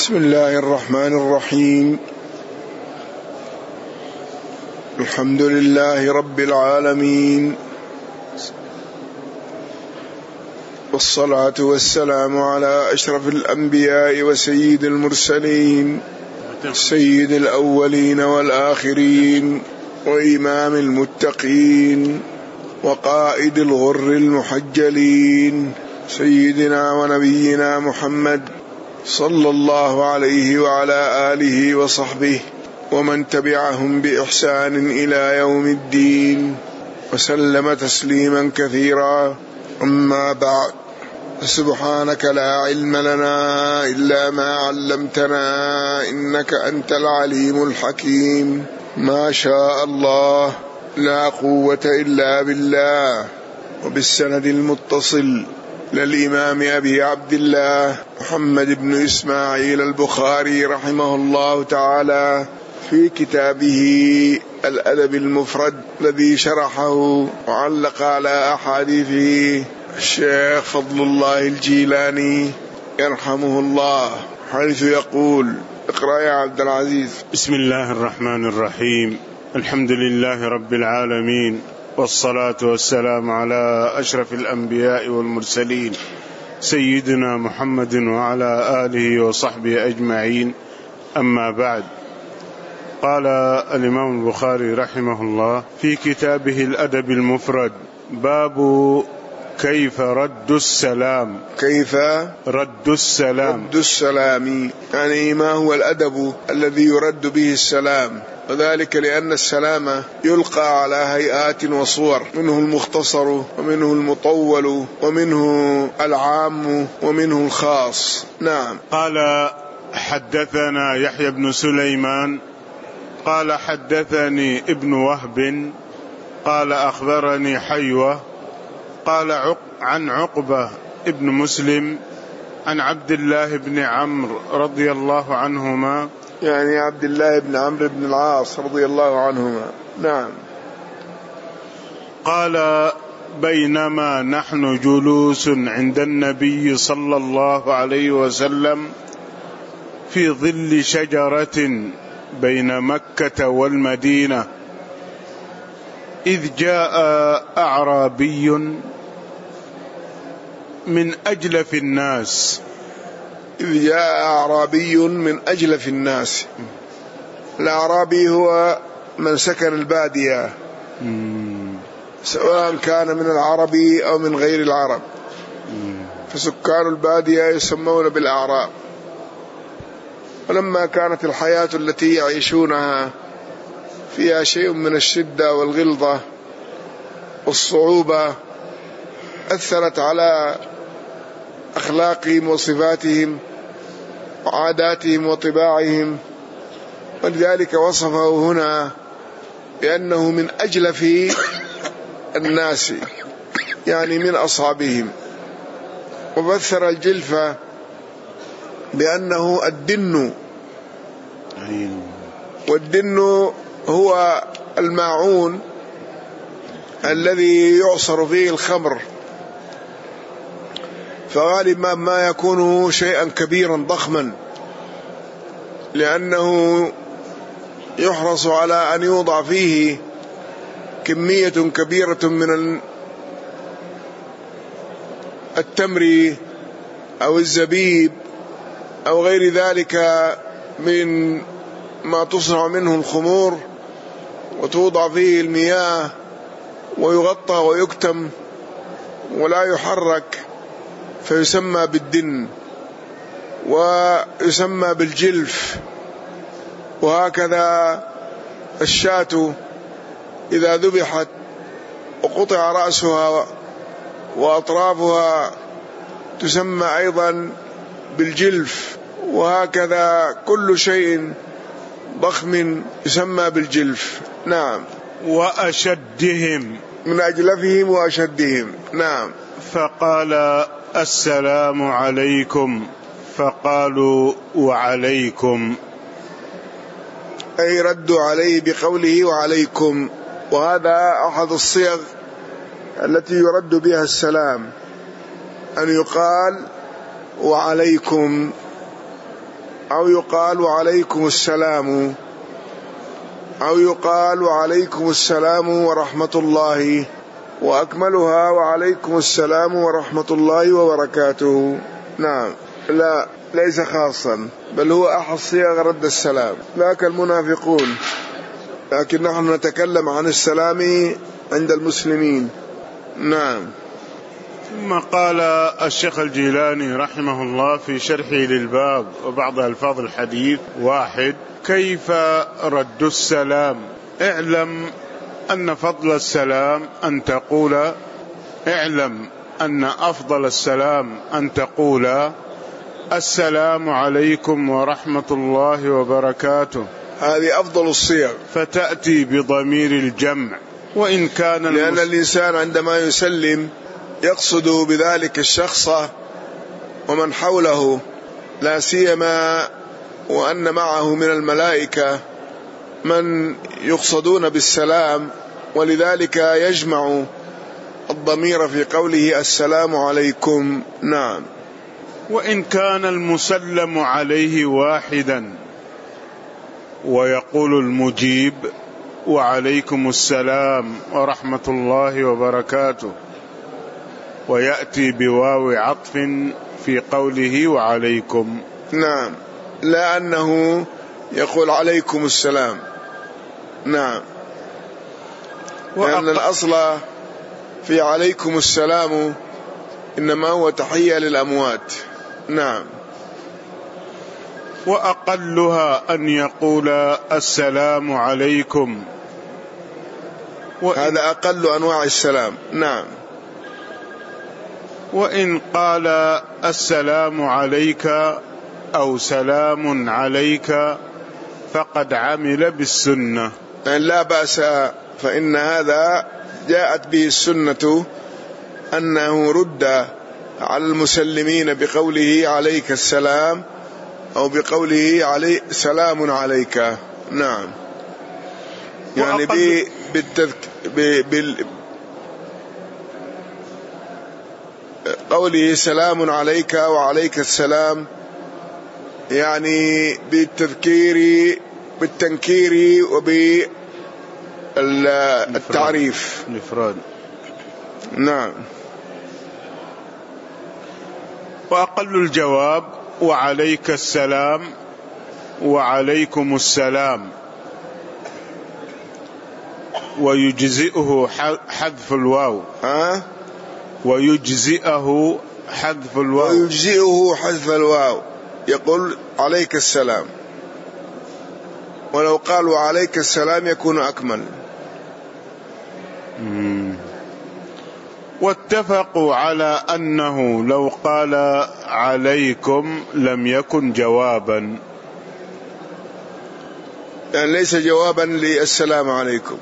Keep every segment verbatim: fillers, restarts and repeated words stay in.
بسم الله الرحمن الرحيم. الحمد لله رب العالمين، والصلاة والسلام على أشرف الأنبياء وسيد المرسلين، سيد الأولين والآخرين، وإمام المتقين، وقائد الغر المحجلين، سيدنا ونبينا محمد صلى الله عليه وعلى آله وصحبه ومن تبعهم بإحسان إلى يوم الدين، وسلم تسليما كثيرا. أما بعد، سبحانك لا علم لنا إلا ما علمتنا إنك أنت العليم الحكيم. ما شاء الله لا قوة إلا بالله. وبالسند المتصل للإمام أبي عبد الله محمد بن إسماعيل البخاري رحمه الله تعالى في كتابه الأدب المفرد الذي شرحه وعلق على أحاديثه الشيخ فضل الله الجيلاني يرحمه الله، حيث يقول: اقرأ يا عبد العزيز. بسم الله الرحمن الرحيم. الحمد لله رب العالمين، والصلاة والسلام على أشرف الأنبياء والمرسلين، سيدنا محمد وعلى آله وصحبه أجمعين. أما بعد، قال الإمام البخاري رحمه الله في كتابه الأدب المفرد: باب كيف رد السلام. كيف رد السلام رد السلام يعني ما هو الأدب الذي يرد به السلام، وذلك لأن السلام يلقى على هيئات وصور، منه المختصر ومنه المطول ومنه العام ومنه الخاص. نعم. قال: حدثنا يحيى بن سليمان قال حدثني ابن وهب قال أخبرني حيوة قال عق عن عقبة ابن مسلم عن عبد الله بن عمرو رضي الله عنهما، يعني عبد الله بن عمرو بن العاص رضي الله عنهما. نعم. قال: بينما نحن جلوس عند النبي صلى الله عليه وسلم في ظل شجرة بين مكة والمدينة، إذ جاء أعرابي من أجلف الناس. إذ جاء أعرابي من أجلف الناس. الأعرابي هو من سكن البادية، سواء كان من العرب أو من غير العرب، فسكان البادية يسمون بالأعراب. ولما كانت الحياة التي يعيشونها فيها شيء من الشدة والغلظة والصعوبة، أثرت على أخلاقهم وصفاتهم وعاداتهم وطباعهم، ولذلك وصفه هنا بأنه من أجلف الناس، يعني من أصحابهم. وفسر الجلفة بأنه الدن، والدن هو الماعون الذي يعصر فيه الخمر، فغالبا ما يكون شيئا كبيرا ضخما، لأنه يحرص على أن يوضع فيه كمية كبيرة من التمر أو الزبيب أو غير ذلك من ما تصنع منه الخمور، وتوضع فيه المياه ويغطى ويكتم ولا يحرك، فيسمى بالدن ويسمى بالجلف. وهكذا الشاة إذا ذبحت وقطع رأسها وأطرافها تسمى أيضا بالجلف، وهكذا كل شيء ضخم يسمى بالجلف. نعم. وأشدهم، من أجلفهم وأشدهم. نعم. فقال: السلام عليكم، فقالوا: وعليكم، أي ردوا عليه بقوله وعليكم. وهذا أحد الصيغ التي يرد بها السلام، أن يقال وعليكم. أو يقال وعليكم السلام، أو يقال وعليكم السلام ورحمة الله، وأكملها وعليكم السلام ورحمة الله وبركاته. نعم، لا ليس خاصا، بل هو أحد صيغ رد السلام، لا كالمنافقون، لكن نحن نتكلم عن السلام عند المسلمين. نعم. ثم قال الشيخ الجيلاني رحمه الله في شرحه للباب وبعض ألفاظ الحديث: واحد، كيف رد السلام؟ اعلم أن فضل السلام أن تقول اعلم أن أفضل السلام أن تقول السلام عليكم ورحمة الله وبركاته، هذه أفضل الصيغ، فتأتي بضمير الجمع. وإن كان لأن المس... الإنسان عندما يسلم يقصد بذلك الشخص ومن حوله، لا سيما وأن معه من الملائكة من يقصدون بالسلام، ولذلك يجمع الضمير في قوله السلام عليكم. نعم. وإن كان المسلم عليه واحدا ويقول المجيب وعليكم السلام ورحمة الله وبركاته، ويأتي بواو عطف في قوله وعليكم. نعم، لا أنه يقول عليكم السلام. نعم، لأن الأصل في عليكم السلام إنما هو تحية للأموات. نعم. وأقلها أن يقول السلام عليكم، هذا أقل أنواع السلام. نعم. وإن قال السلام عليك أو سلام عليك فقد عمل بالسنة، لا بأس، فإن هذا جاءت به السنة أنه رد على المسلمين بقوله عليك السلام أو بقوله علي سلام عليك. نعم، يعني بالتذك... بال... قوله سلام عليك وعليك السلام، يعني بالتذكير بالتنكير وبالتعريف الإفراد. نعم. وأقل الجواب وعليك السلام وعليكم السلام، ويجزئه حذف الواو. ها؟ ويجزئه حذف الواو. ويجزئه حذف الواو، يقول عليك السلام، ولو قال وعليك السلام يكون أكمل. مم. واتفقوا على أنه لو قال عليكم لم يكن جوابا، يعني ليس جوابا للسلام عليكم،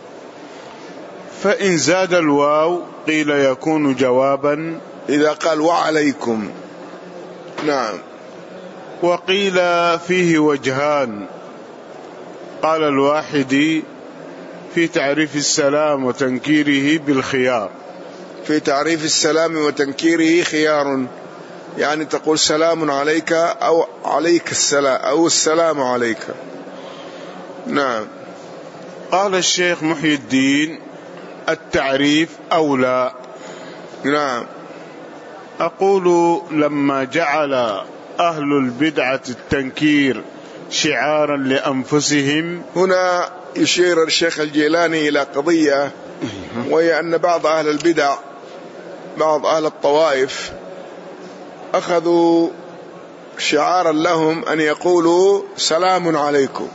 فإن زاد الواو قيل يكون جوابا إذا قال وعليكم. نعم. وقيل فيه وجهان، قال الواحدي في تعريف السلام وتنكيره بالخيار. في تعريف السلام وتنكيره خيار، يعني تقول سلام عليك أو عليك السلام أو السلام عليك. نعم. قال الشيخ محي الدين التعريف أولى. نعم. أقول لما جعل أهل البدعة التنكير شعارا لأنفسهم، هنا يشير الشيخ الجيلاني إلى قضية، وهي أن بعض أهل البدع، بعض أهل الطوائف، أخذوا شعارا لهم أن يقولوا سلام عليكم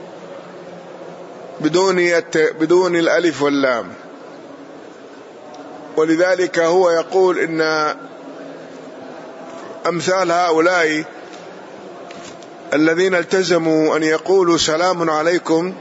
بدون بدون الألف واللام، ولذلك هو يقول إن أمثال هؤلاء الذين التزموا أن يقولوا سلام عليكم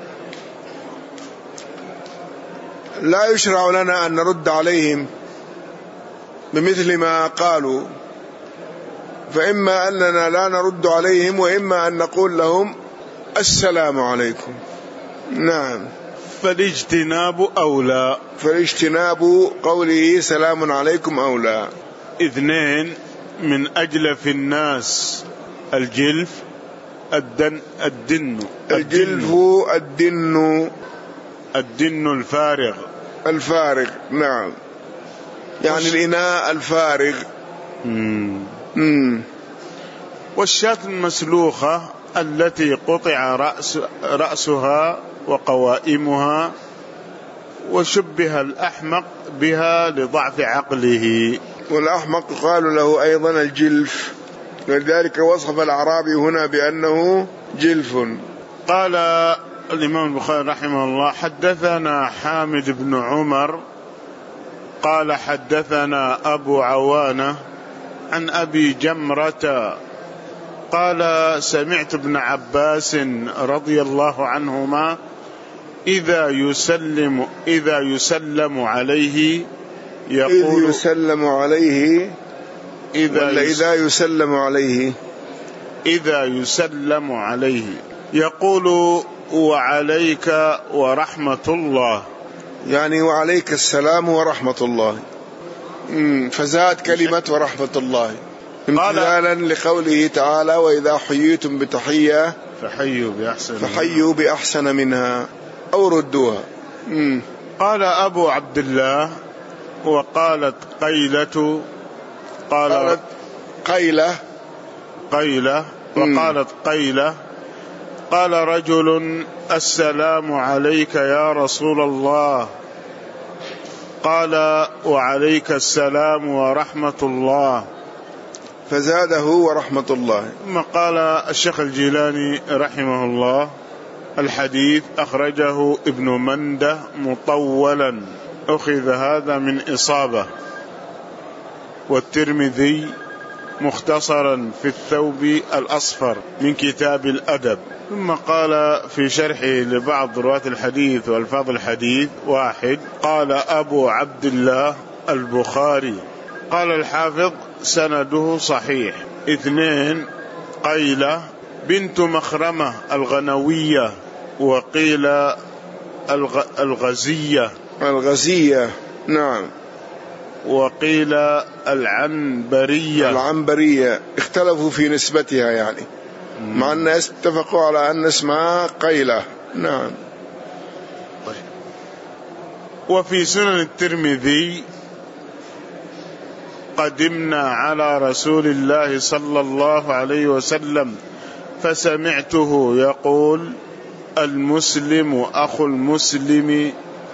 لا يشرع لنا أن نرد عليهم بمثل ما قالوا، فإما أننا لا نرد عليهم وإما أن نقول لهم السلام عليكم. نعم. فالاجتناب أولى. فالاجتناب قوله سلام عليكم أولى. اثنين، من أجلف الناس الجلف الدن الدن الجلف الدن الدن الفارغ الفارغ. نعم، يعني الإناء الفارغ. مم. مم. والشاة المسلوخة التي قطع رأس رأسها وقوائمها، وشبه الأحمق بها لضعف عقله. والأحمق قالوا له أيضا الجلف، ولذلك وصف الأعرابي هنا بأنه جلف. قال الإمام البخاري رحمه الله: حدثنا حامد بن عمر قال حدثنا أبو عوانة عن أبي جمرة قال: سمعت ابن عباس رضي الله عنهما إذا يسلم إذا يسلم عليه يقول إذ يسلم عليه إذا, ولا إذا يسلم عليه إذا يسلم عليه يقول: وعليك ورحمة الله، يعني وعليك السلام ورحمة الله. فزاد كلمة ورحمة الله امتثالا لقوله تعالى: وإذا حييتم بتحية فحيوا بأحسن فحيوا بأحسن منها أو ردوها. مم. قال أبو عبد الله: وقالت قيلة قال قالت قيلة قيلة وقالت قيلة قال رجل: السلام عليك يا رسول الله. قال: وعليك السلام ورحمة الله، فزاده ورحمة الله. ثم قال الشيخ الجيلاني رحمه الله: الحديث أخرجه ابن مندة مطولا، أخذ هذا من إصابة، والترمذي مختصرا في الثوب الأصفر من كتاب الأدب. ثم قال في شرحه لبعض رواة الحديث والفاظ الحديث: واحد، قال أبو عبد الله البخاري. قال الحافظ: سنده صحيح. اثنين، قيلة بنت مخرمة الغنوية، وقيل الغ... الغزية الغزية نعم، وقيل العنبرية العنبرية، اختلفوا في نسبتها يعني، مع الناس اتفقوا على أن اسمها قيلة. نعم. وفي سنن الترمذي: قدمنا على رسول الله صلى الله عليه وسلم فسمعته يقول: المسلم أخو المسلم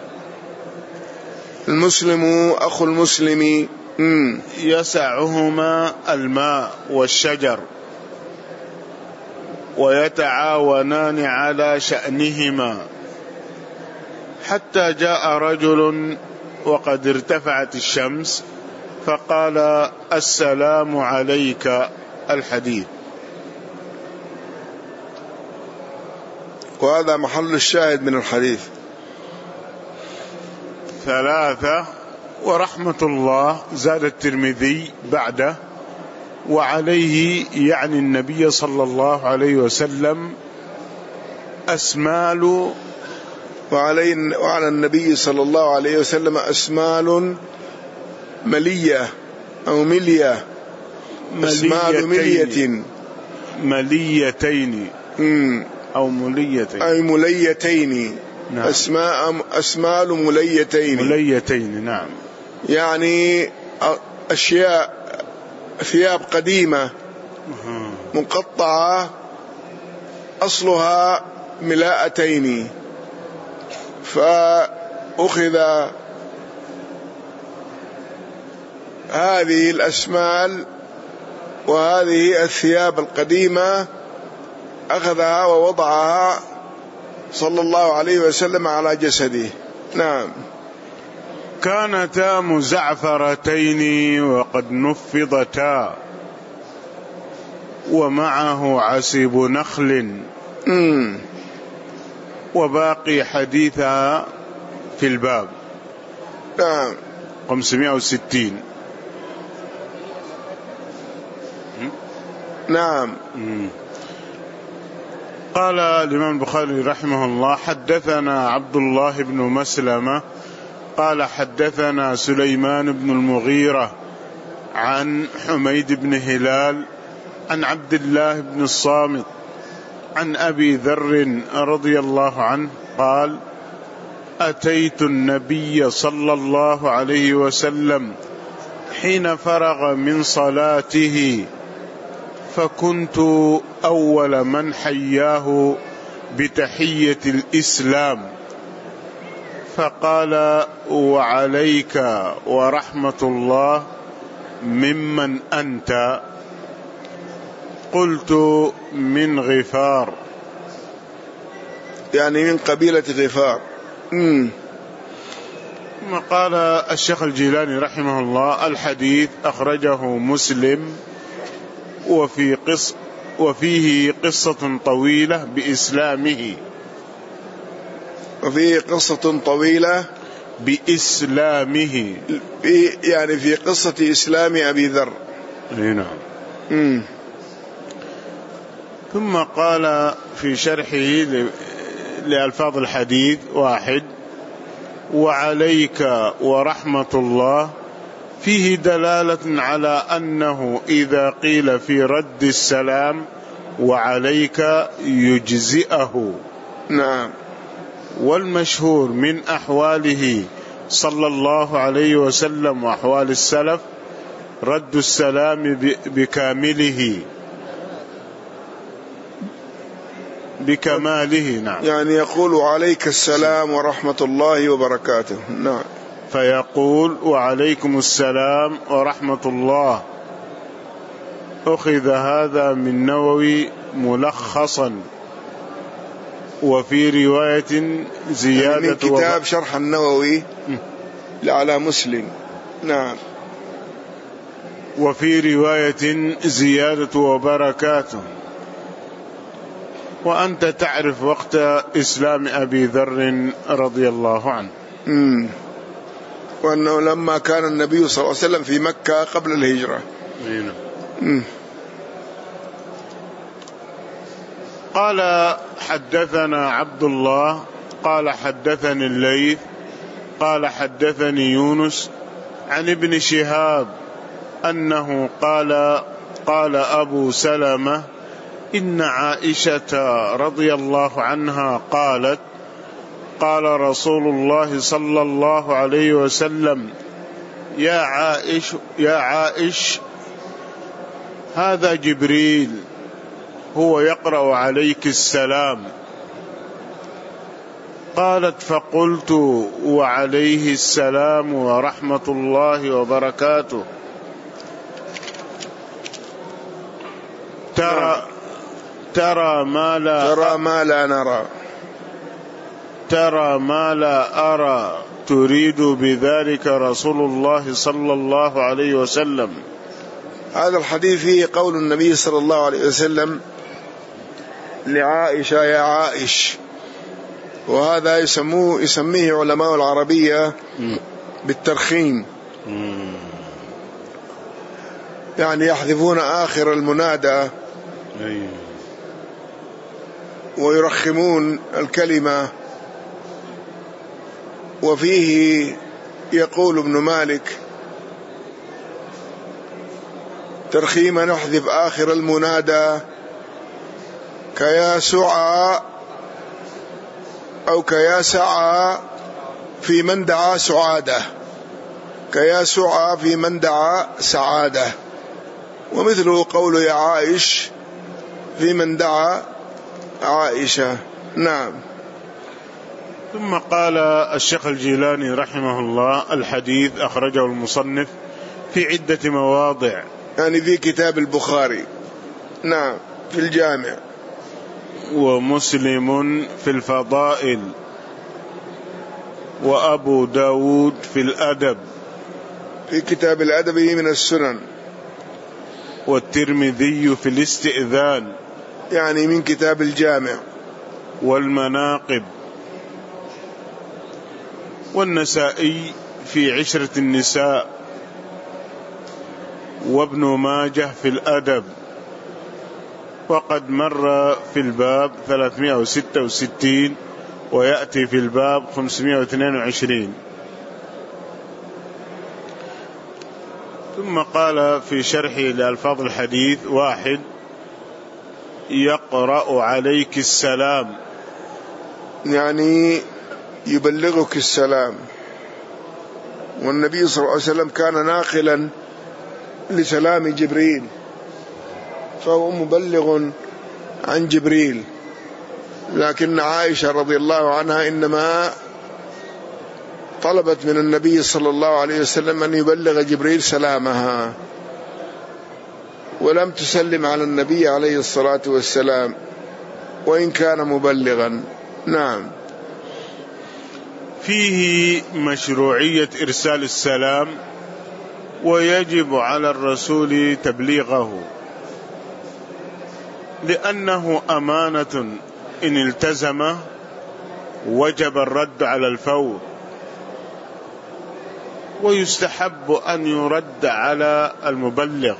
المسلم أخو المسلم مم. يسعهما الماء والشجر، ويتعاونان على شأنهما، حتى جاء رجل وقد ارتفعت الشمس فقال: السلام عليك. الحديث. وهذا محل الشاهد من الحديث. ثلاثة، ورحمة الله زاد الترمذي بعده: وعليه، يعني النبي صلى الله عليه وسلم، أسمال، وعلي وعلى النبي صلى الله عليه وسلم أسمال ملية أو ملية، أسمال ملية مليتين أو مليتين أي مليتين. نعم. أسماء أسمال مليتين مليتين نعم، يعني أشياء ثياب قديمة مقطعة أصلها ملاءتين، فأخذ هذه الأسمال وهذه الثياب القديمة، أخذها ووضعها صلى الله عليه وسلم على جسده. نعم. كانتا مزعفرتين وقد نفضتا، ومعه عسيب نخل. مم. وباقي حديثها في الباب. نعم. خمسمائة وستين. نعم. مم. قال الإمام البخاري رحمه الله: حدثنا عبد الله بن مسلمة قال حدثنا سليمان بن المغيرة عن حميد بن هلال عن عبد الله بن الصامت عن أبي ذر رضي الله عنه قال: أتيت النبي صلى الله عليه وسلم حين فرغ من صلاته، فكنت أول من حياه بتحية الإسلام، فقال: وعليك ورحمة الله، ممن أنت؟ قلت: من غفار، يعني من قبيلة غفار. مم. ثم قال الشيخ الجيلاني رحمه الله: الحديث أخرجه مسلم، وفي قص وفيه قصة طويلة بإسلامه. وفيه قصة طويلة بإسلامه، يعني في قصة إسلام أبي ذر. نعم. مم. ثم قال في شرحه لألفاظ الحديث: واحد، وعليك ورحمة الله، فيه دلالة على أنه إذا قيل في رد السلام وعليك يجزئه. نعم. والمشهور من أحواله صلى الله عليه وسلم وأحوال السلف رد السلام بكامله، بكماله. نعم. يعني يقول: عليك السلام ورحمة الله وبركاته. نعم. فيقول: وعليكم السلام ورحمة الله. أخذ هذا من نووي ملخصا، وفي رواية زيادة من كتاب وب... شرح النووي على مسلم. نعم. وفي رواية زيادة وبركاته. وأنت تعرف وقت إسلام أبي ذر رضي الله عنه، مم. وأنه لما كان النبي صلى الله عليه وسلم في مكة قبل الهجرة. مم. قال: حدثنا عبد الله قال حدثني الليث قال حدثني يونس عن ابن شهاب أنه قال: قال أبو سلمة: إن عائشة رضي الله عنها قالت: قال رسول الله صلى الله عليه وسلم: يا عائش يا عائش هذا جبريل، هو يقرأ عليك السلام. قالت: فقلت: وعليه السلام ورحمة الله وبركاته. ترى ترى ما لا ترى ما لا نرى ترى ما لا أرى، تريد بذلك رسول الله صلى الله عليه وسلم. هذا الحديث فيه قول النبي صلى الله عليه وسلم لعائشة: يا عائش. وهذا يسموه يسميه علماء العربية بالترخيم، يعني يحذفون آخر المنادى ويرخمون الكلمة. وفيه يقول ابن مالك: ترخيم نحذف آخر المنادى كيا سعى أو كيا سعى في من دعا سعادة، كيا سعى في من دعا سعادة. ومثله قول يا عائش في من دعا عائشة. نعم. ثم قال الشيخ الجيلاني رحمه الله: الحديث أخرجه المصنف في عدة مواضع، يعني في كتاب البخاري. نعم. في الجامع، ومسلم في الفضائل، وأبو داود في الأدب، في كتاب الأدب من السنن، والترمذي في الاستئذان، يعني من كتاب الجامع، والمناقب، والنسائي في عشرة النساء، وابن ماجه في الأدب. وقد مر في الباب ثلاثمائة وستة وستين ويأتي في الباب خمسمائة واثنين وعشرين. ثم قال في شرحه لألفاظ الحديث: واحد، يقرأ عليك السلام، يعني يبلغك السلام. والنبي صلى الله عليه وسلم كان ناقلا لسلام جبريل، فهو مبلغ عن جبريل. لكن عائشة رضي الله عنها إنما طلبت من النبي صلى الله عليه وسلم أن يبلغ جبريل سلامها، ولم تسلم على النبي عليه الصلاة والسلام وإن كان مبلغا. نعم. فيه مشروعية إرسال السلام، ويجب على الرسول تبليغه، لأنه أمانة إن التزم وجب الرد على الفور، ويستحب أن يرد على المبلغ،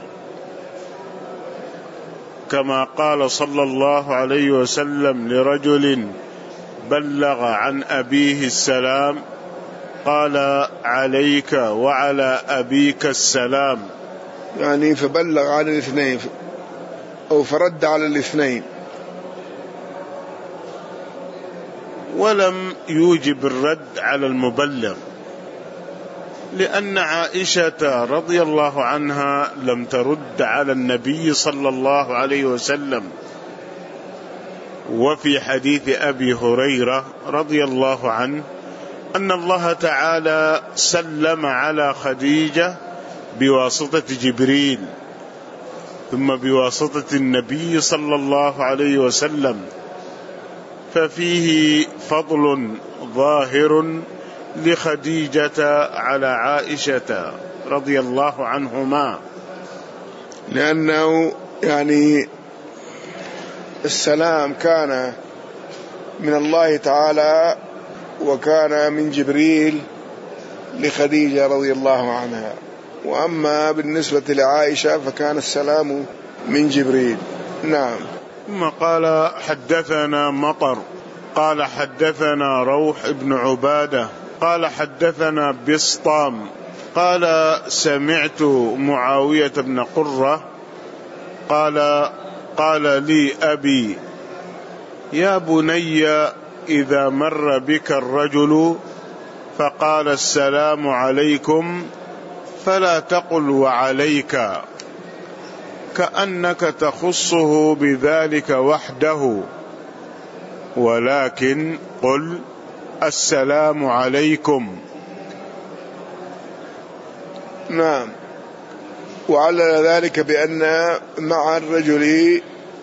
كما قال صلى الله عليه وسلم لرجل بلغ عن أبيه السلام قال عليك وعلى أبيك السلام، يعني فبلغ عن الاثنين أو فرد على الاثنين، ولم يوجب الرد على المبلغ، لأن عائشة رضي الله عنها لم ترد على النبي صلى الله عليه وسلم. وفي حديث أبي هريرة رضي الله عنه أن الله تعالى سلم على خديجة بواسطة جبريل، ثم بواسطة النبي صلى الله عليه وسلم، ففيه فضل ظاهر لخديجة على عائشة رضي الله عنهما، لأنه يعني السلام كان من الله تعالى وكان من جبريل لخديجة رضي الله عنها، وأما بالنسبة لعائشة فكان السلام من جبريل. نعم. ثم قال حدثنا مطر قال حدثنا روح بن عبادة قال حدثنا بسطام قال سمعت معاوية بن قرة قال قال لي أبي يا بني إذا مر بك الرجل فقال السلام عليكم فلا تقل وعليك، كأنك تخصه بذلك وحده، ولكن قل السلام عليكم. نعم. وعلى ذلك بأن مع الرجل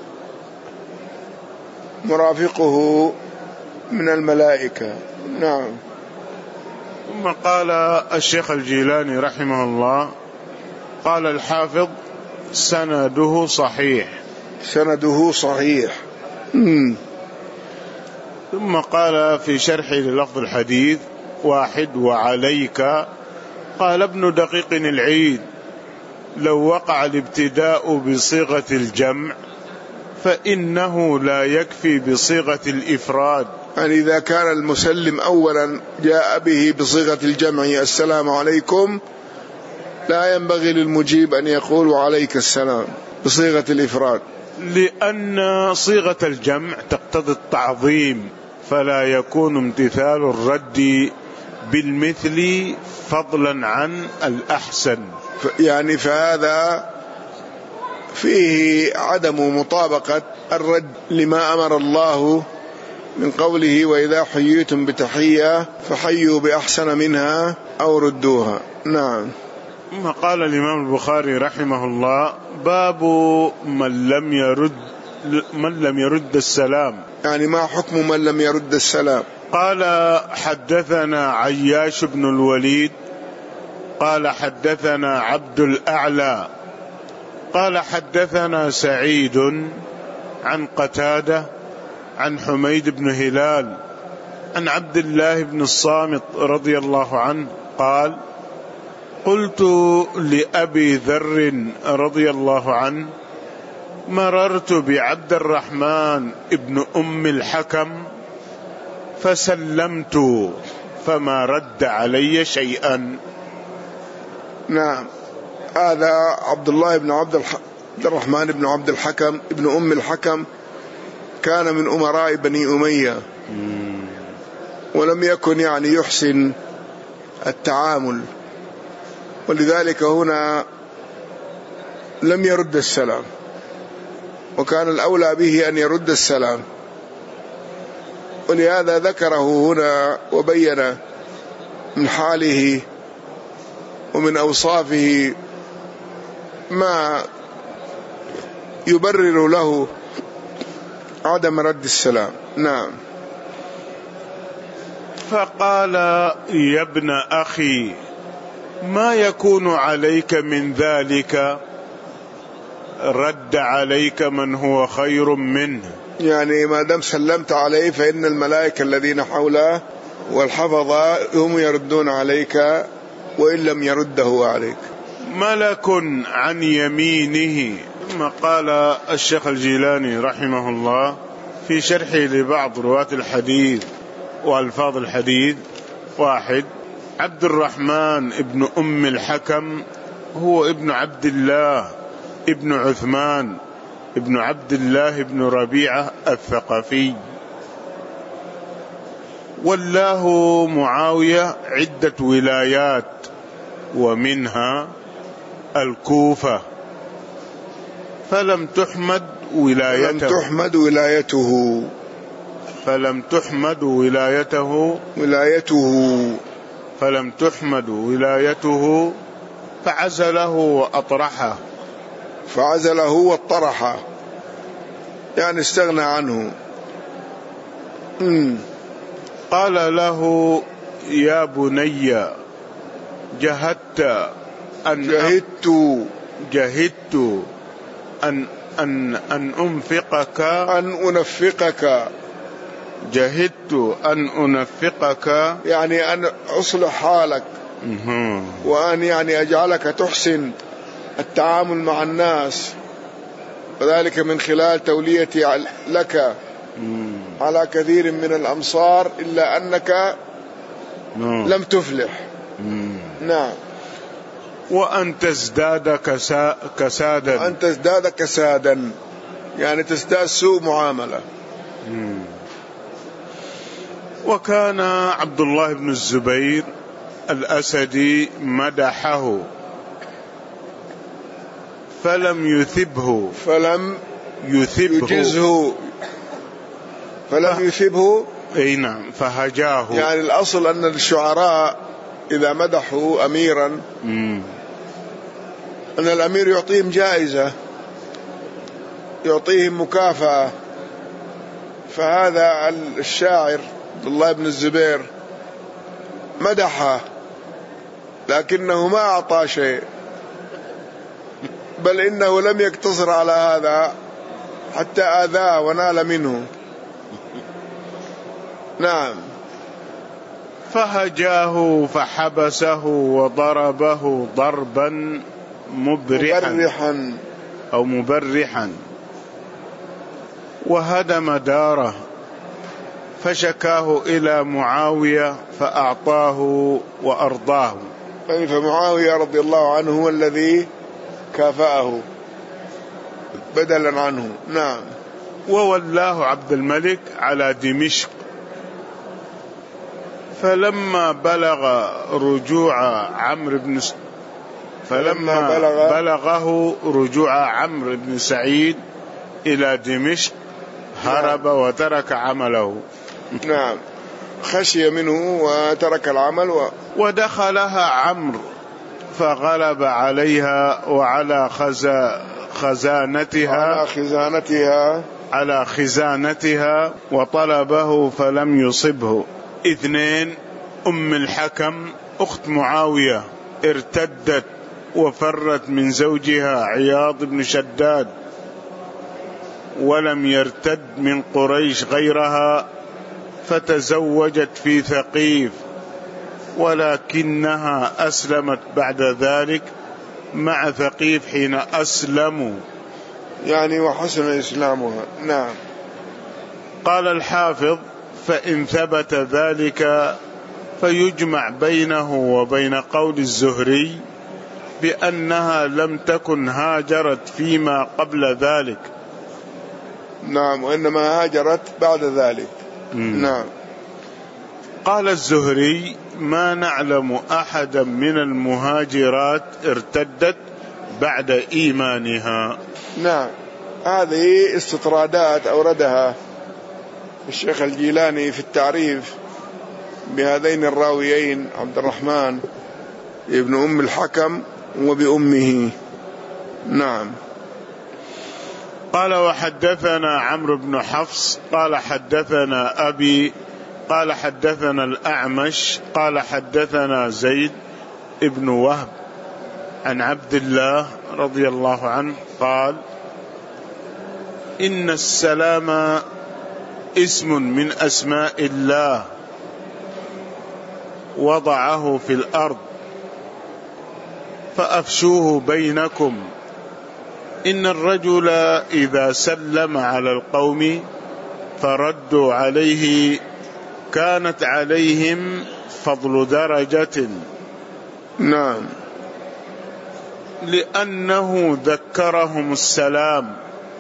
مرافقه من الملائكة. نعم. ثم قال الشيخ الجيلاني رحمه الله قال الحافظ سنده صحيح. سنده صحيح. مم. ثم قال في شرحه للفظ الحديث واحد وعليك قال ابن دقيق العيد لو وقع الابتداء بصيغة الجمع فإنه لا يكفي بصيغة الإفراد، يعني إذا كان المسلم أولا جاء به بصيغة الجمع السلام عليكم لا ينبغي للمجيب أن يقول وعليك السلام بصيغة الإفراد، لأن صيغة الجمع تقتضي التعظيم، فلا يكون امتثال الرد بالمثل فضلا عن الأحسن. يعني فهذا فيه عدم مطابقة الرد لما أمر الله من قوله وإذا حييتم بتحية فحيوا بأحسن منها أو ردوها. نعم. ثم قال الإمام البخاري رحمه الله باب من لم يرد من لم يرد السلام، يعني ما حكم من لم يرد السلام؟ قال حدثنا عياش بن الوليد قال حدثنا عبد الأعلى قال حدثنا سعيد عن قتادة عن حميد بن هلال عن عبد الله بن الصامت رضي الله عنه قال قلت لأبي ذر رضي الله عنه مررت بعبد الرحمن ابن أم الحكم فسلمت فما رد علي شيئا. نعم. هذا عبد الله بن عبد عبد الرحمن بن عبد الحكم ابن أم الحكم كان من أمراء بني أمية، ولم يكن يعني يحسن التعامل، ولذلك هنا لم يرد السلام، وكان الأولى به أن يرد السلام، ولهذا ذكره هنا وبين من حاله ومن أوصافه ما يبرر له عدم رد السلام. نعم. فقال: يا ابن أخي، ما يكون عليك من ذلك؟ رد عليك من هو خير منه. يعني ما دام سلمت عليه فإن الملائكة الذين حوله والحفظة هم يردون عليك وإن لم يرده عليك. ملك عن يمينه. ثم قال الشيخ الجيلاني رحمه الله في شرحه لبعض رواة الحديث وألفاظ الحديث: واحد، عبد الرحمن ابن أم الحكم هو ابن عبد الله ابن عثمان ابن عبد الله ابن ربيعة الثقفي، والله معاوية عدة ولايات ومنها الكوفة، فلم تحمد ولايته فلم تحمد ولايته فلم تحمد ولايته ولايته فلم تحمد ولايته فعزله وأطرحه فعزله واطرحه، يعني استغنى عنه. مم. قال له: يا بني، جهدت أن جهدت جهدت أن أن أن أنفقك أن أنفقك جهدت أن أنفقك يعني أن أصلح حالك، وأن يعني أجعلك تحسن التعامل مع الناس، وذلك من خلال توليتي لك على كثير من الأمصار، إلا أنك لم تفلح. نعم. وأن تزداد كسا كسادا وأن تزداد كسادا يعني تزداد سوء معاملة. وكان عبد الله بن الزبير الأسدي مدحه فلم يثبه فلم يثبه يجزه فلم ف... يثبه اي نعم، فهجاه. يعني الأصل أن الشعراء إذا مدحوا أميرا مم. أن الأمير يعطيهم جائزة، يعطيهم مكافأة. فهذا الشاعر عبد الله بن الزبير مدحه، لكنه ما أعطى شيء، بل إنه لم يقتصر على هذا حتى آذاه ونال منه. نعم. فهجاه فحبسه وضربه ضربا مبرحا, مبرحا أو مبرحا وهدم داره، فشكاه إلى معاوية فأعطاه وأرضاه. فمعاوية رضي الله عنه هو الذي كافأه بدلا عنه. نعم. وولاه عبد الملك على دمشق، فلما بلغ رجوع عمرو بن س... فلما بلغ... بلغه رجوع عمرو بن سعيد إلى دمشق هرب وترك عمله. نعم، خشي منه وترك العمل و... ودخلها عمرو فغلب عليها وعلى خزا... خزانتها على خزانتها على خزانتها وطلبه فلم يصبه. اثنين، أم الحكم أخت معاوية ارتدت وفرت من زوجها عياض بن شداد، ولم يرتد من قريش غيرها، فتزوجت في ثقيف، ولكنها أسلمت بعد ذلك مع ثقيف حين أسلموا، يعني وحسن إسلامها. نعم. قال الحافظ: فإن ثبت ذلك فيجمع بينه وبين قول الزهري بأنها لم تكن هاجرت فيما قبل ذلك. نعم، وإنما هاجرت بعد ذلك. مم. نعم. قال الزهري: ما نعلم أحدا من المهاجرات ارتدت بعد إيمانها. نعم، هذه استطرادات أوردها الشيخ الجيلاني في التعريف بهذين الراويين عبد الرحمن ابن أم الحكم وبأمه. نعم. قال: وحدثنا عمرو بن حفص قال حدثنا أبي قال حدثنا الأعمش قال حدثنا زيد ابن وهب عن عبد الله رضي الله عنه قال: إن السلام اسم من أسماء الله وضعه في الأرض فأفشوه بينكم. إن الرجل إذا سلم على القوم فردوا عليه كانت عليهم فضل درجة. نعم. لأنه ذكرهم السلام،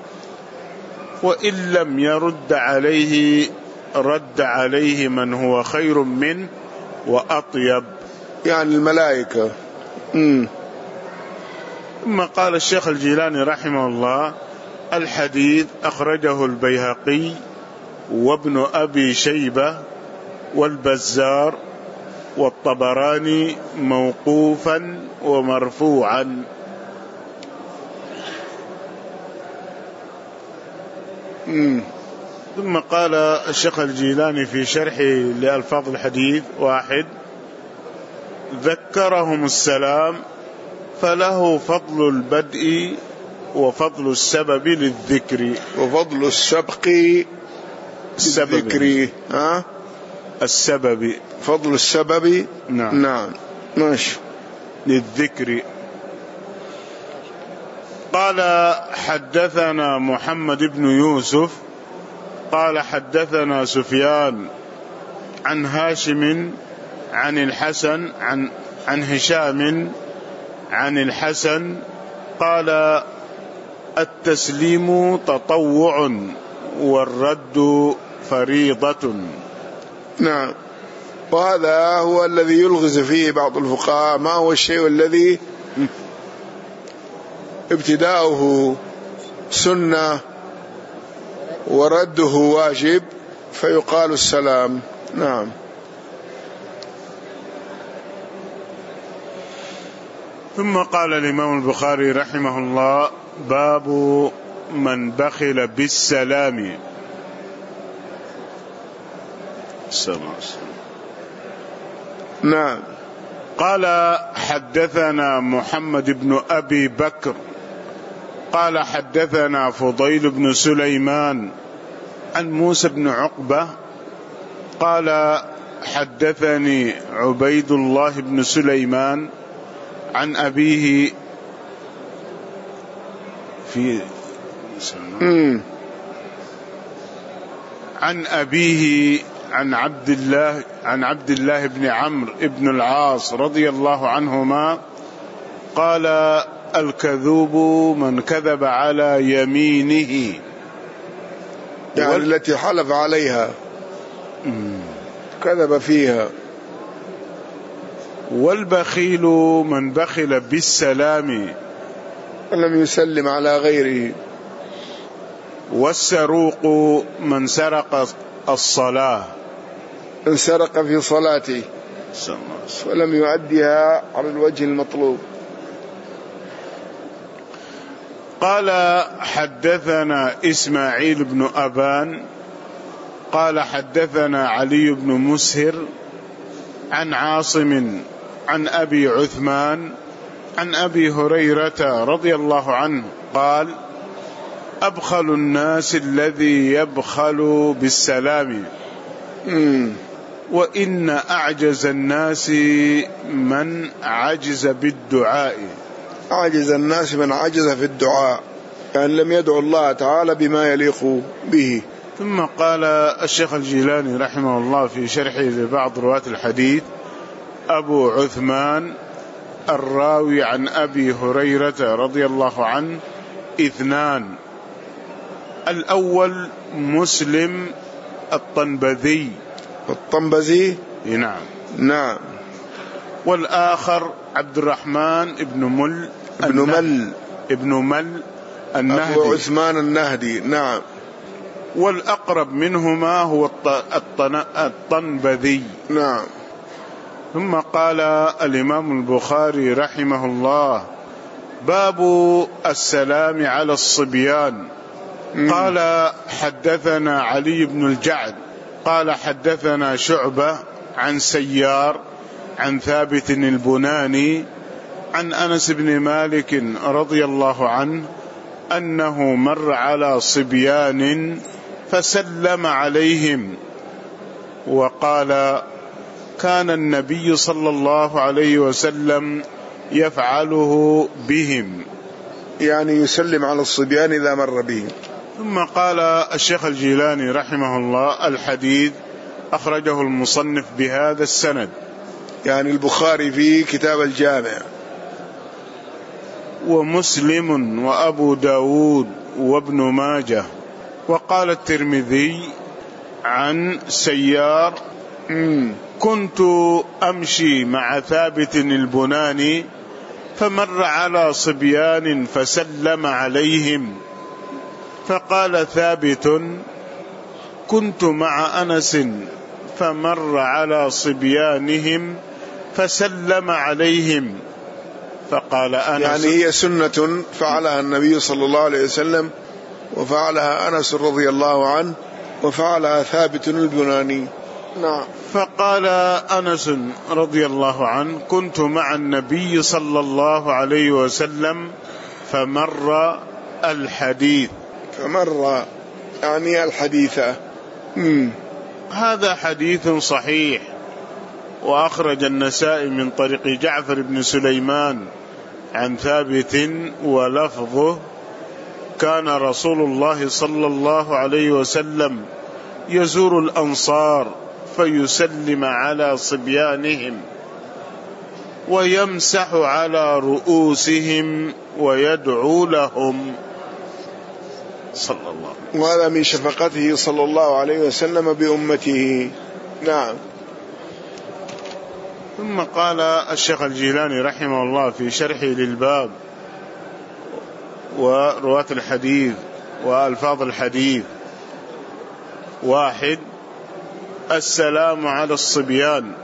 وإن لم يرد عليه رد عليه من هو خير منه وأطيب، يعني الملائكة. مم. ثم قال الشيخ الجيلاني رحمه الله: الحديث أخرجه البيهقي وابن أبي شيبة والبزار والطبراني موقوفا ومرفوعا. مم. ثم قال الشيخ الجيلاني في شرحه لألفاظ الحديث: واحد، ذكرهم السلام فله فضل البدء وفضل السبب للذكر. وفضل السبق للذكر. ها؟ السبب، فضل السبب. نعم. نعم، ماشي. للذكر. قال: حدثنا محمد بن يوسف قال حدثنا سفيان عن هاشم عن الحسن عن عن هشام عن الحسن قال: التسليم تطوع والرد فريضة. نعم. وهذا هو الذي يلغز فيه بعض الفقهاء، ما هو الشيء الذي ابتداؤه سنة ورده واجب فيقال السلام. نعم. ثم قال الإمام البخاري رحمه الله: باب من بخل بالسلام. السلام. نعم. قال: حدثنا محمد بن أبي بكر قال حدثنا فضيل بن سليمان عن موسى بن عقبة قال حدثني عبيد الله بن سليمان عن أبيه في عن أبيه عن عبد الله عن عبد الله بن عمرو بن العاص رضي الله عنهما قال: الكذوب من كذب على يمينه، يعني وال... التي حلف عليها كذب فيها. والبخيل من بخل بالسلام ولم يسلم على غيره. والسروق من سرق الصلاة، من سرق في صلاته ولم يؤديها على الوجه المطلوب. قال: حدثنا إسماعيل بن أبان قال حدثنا علي بن مسهر عن عاصم عن أبي عثمان عن أبي هريرة رضي الله عنه قال: أبخل الناس الذي يبخل بالسلام، وإن أعجز الناس من عجز بالدعاء. أعجز الناس من عجز في الدعاء، يعني لم يدعو الله تعالى بما يليق به. ثم قال الشيخ الجيلاني رحمه الله في شرحه لبعض رواة الحديث: أبو عثمان الراوي عن أبي هريرة رضي الله عنه اثنان. الأول مسلم الطنبذي الطنبذي نعم نعم. والآخر عبد الرحمن ابن مل ابن مل ابن مل النهدي أبو عثمان النهدي نعم. والأقرب منهما هو الطنبذي نعم. ثم قال الإمام البخاري رحمه الله: باب السلام على الصبيان. قال حدثنا علي بن الجعد قال حدثنا شعبة عن سيار عن ثابت البناني عن أنس بن مالك رضي الله عنه أنه مر على صبيان فسلم عليهم وقال: كان النبي صلى الله عليه وسلم يفعله بهم، يعني يسلم على الصبيان إذا مر بهم. ثم قال الشيخ الجيلاني رحمه الله: الحديث أخرجه المصنف بهذا السند، يعني البخاري في كتاب الجامع، ومسلم وأبو داود وابن ماجه. وقال الترمذي عن سيار: كنت أمشي مع ثابت البناني فمر على صبيان فسلم عليهم، فقال ثابت: كنت مع أنس فمر على صبيانهم فسلم عليهم، فقال أنس. يعني هي سنة فعلها النبي صلى الله عليه وسلم، وفعلها أنس رضي الله عنه، وفعلها ثابت البناني. نعم. فقال أنس رضي الله عنه: كنت مع النبي صلى الله عليه وسلم فمر الحديث. فمر يعني الحديثة. مم. هذا حديث صحيح، وأخرج النسائي من طريق جعفر بن سليمان عن ثابت ولفظه: كان رسول الله صلى الله عليه وسلم يزور الأنصار فيسلم على صبيانهم ويمسح على رؤوسهم ويدعو لهم صلى الله عليه وسلم. وهذا من شفقته صلى الله عليه وسلم بأمته. نعم. ثم قال الشيخ الجيلاني رحمه الله في شرحه للباب ورواة الحديث وألفاظ الحديث: واحد، السلام على الصبيان.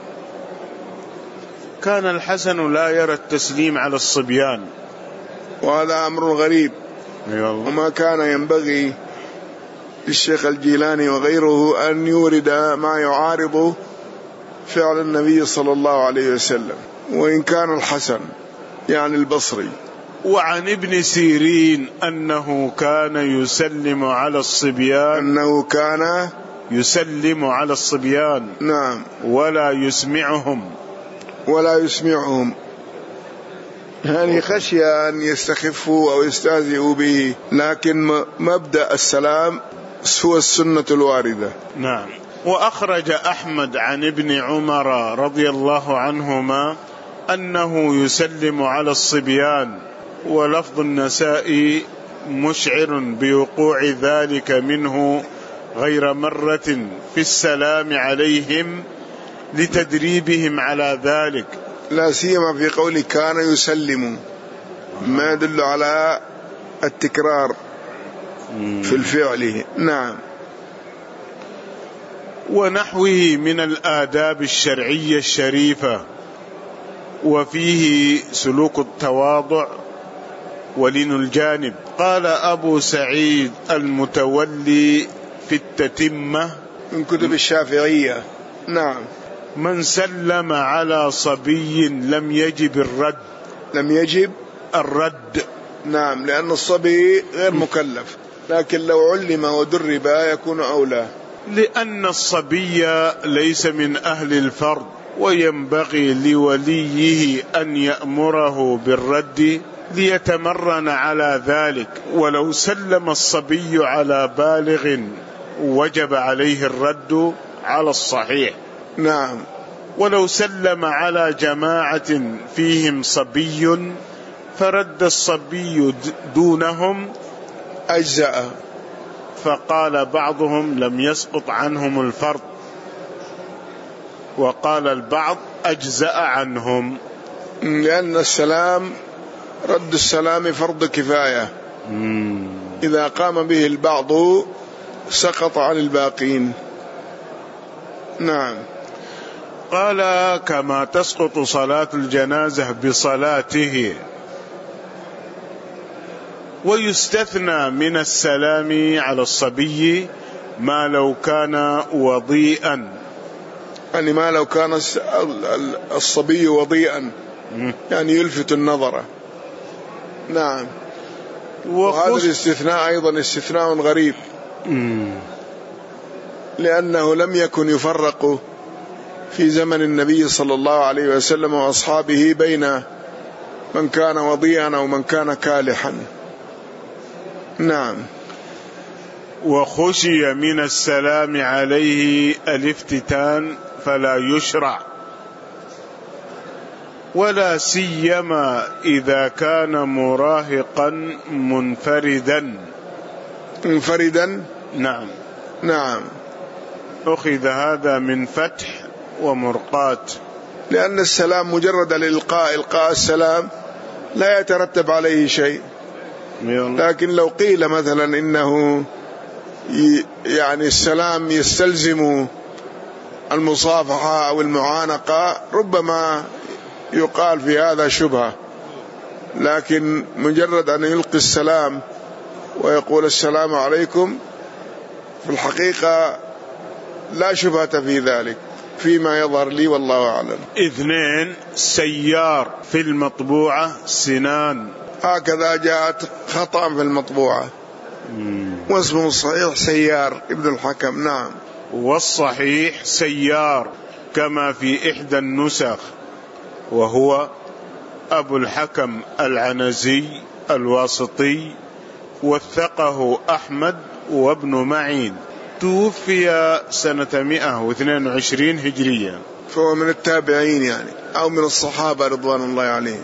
كان الحسن لا يرى التسليم على الصبيان، وهذا أمر غريب، وما كان ينبغي للشيخ الجيلاني وغيره أن يورد ما يعارض فعل النبي صلى الله عليه وسلم، وإن كان الحسن يعني البصري. وعن ابن سيرين أنه كان يسلم على الصبيان أنه كان يسلم على الصبيان نعم، ولا يسمعهم ولا يسمعهم يعني خشية أن يستخفوا أو يستهزئوا به، لكن مبدأ السلام هو السنة الواردة. نعم. وأخرج أحمد عن ابن عمر رضي الله عنهما أنه يسلم على الصبيان، ولفظ النسائي مشعر بوقوع ذلك منه غير مرة في السلام عليهم لتدريبهم على ذلك، لا سيما في قول كان يسلم، ما يدل على التكرار في الفعل. نعم. ونحوه من الآداب الشرعية الشريفة، وفيه سلوك التواضع ولين الجانب. قال أبو سعيد المتولي في التتمة من كتب الشافعية: نعم، من سلم على صبي لم يجب الرد. لم يجب الرد. نعم، لأن الصبي غير مكلف، لكن لو علم ودرب يكون أولى. لأن الصبي ليس من أهل الفرض، وينبغي لوليه أن يأمره بالرد ليتمرن على ذلك، ولو سلم الصبي على بالغ وجب عليه الرد على الصحيح. نعم. ولو سلم على جماعة فيهم صبي فرد الصبي دونهم أجزأ. فقال بعضهم لم يسقط عنهم الفرض، وقال البعض أجزأ عنهم، لأن السلام رد السلام فرض كفاية، إذا قام به البعض سقط عن الباقين. نعم. قال كما تسقط صلاة الجنازة بصلاته. ويستثنى من السلام على الصبي ما لو كان وضيئا، يعني ما لو كان الصبي وضيئا يعني يلفت النظر. نعم. وهذا الاستثناء أيضا استثناء غريب، لأنه لم يكن يفرق في زمن النبي صلى الله عليه وسلم وأصحابه بين من كان وضيئا أو من كان كالحا. نعم. وخشي من السلام عليه الافتتان فلا يشرع، ولا سيما إذا كان مراهقا منفردا. منفردا. نعم. نعم. أخذ هذا من فتح ومرقات، لأن السلام مجرد الإلقاء، إلقاء السلام لا يترتب عليه شيء. لكن لو قيل مثلا إنه يعني السلام يستلزم المصافحة أو المعانقة ربما يقال في هذا شبهة، لكن مجرد أن يلقي السلام ويقول السلام عليكم في الحقيقة لا شبهة في ذلك فيما يظهر لي والله أعلم. اثنين، سيار في المطبوعة سنان، هكذا جاءت خطأ في المطبوعة، واسمه الصحيح سيار ابن الحكم. نعم. والصحيح سيار كما في إحدى النسخ، وهو أبو الحكم العنزي الواسطي، وثقه أحمد وابن معين، توفي سنة مئة واثنين وعشرين هجرية، فهو من التابعين يعني أو من الصحابة رضوان الله عليهم.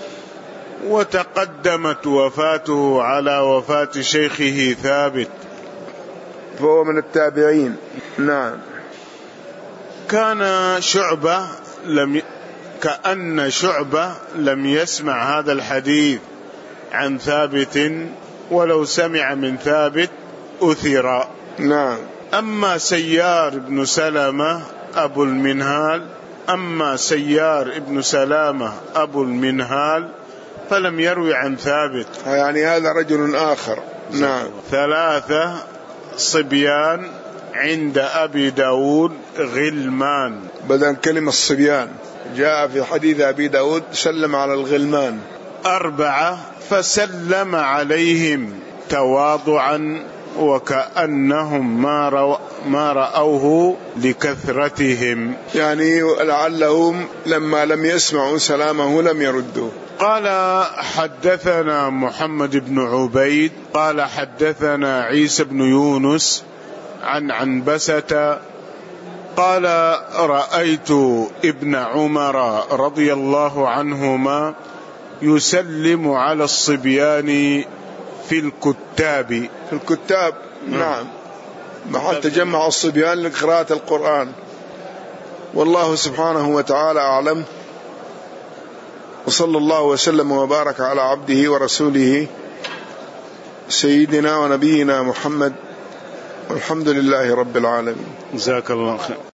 وتقدمت وفاته على وفاة شيخه ثابت، فهو من التابعين. نعم. كان شعبة لم ي... كأن شعبة لم يسمع هذا الحديث عن ثابت، ولو سمع من ثابت أثر. نعم. أما سيار ابن سلامة أبو المنهال أما سيار ابن سلامة أبو المنهال فلم يروي عن ثابت، يعني هذا رجل آخر. نعم. ثلاثة صبيان عند أبي داود غلمان، بدل كلمة الصبيان جاء في حديث أبي داود سلم على الغلمان. أربعة فسلم عليهم تواضعا وكأنهم ما, رو ما رأوه لكثرتهم، يعني لعلهم لما لم يسمعوا سلامه لم يردوا. قال حدثنا محمد بن عبيد قال حدثنا عيسى بن يونس عن عنبسة قال رأيت ابن عمر رضي الله عنهما يسلم على الصبيان في الكتاب. في الكتاب. نعم. محل تجمع الصبيان لقراءة القرآن. والله سبحانه وتعالى أعلم، وصلى الله وسلم وبارك على عبده ورسوله سيدنا ونبينا محمد، والحمد لله رب العالمين. جزاك الله خير.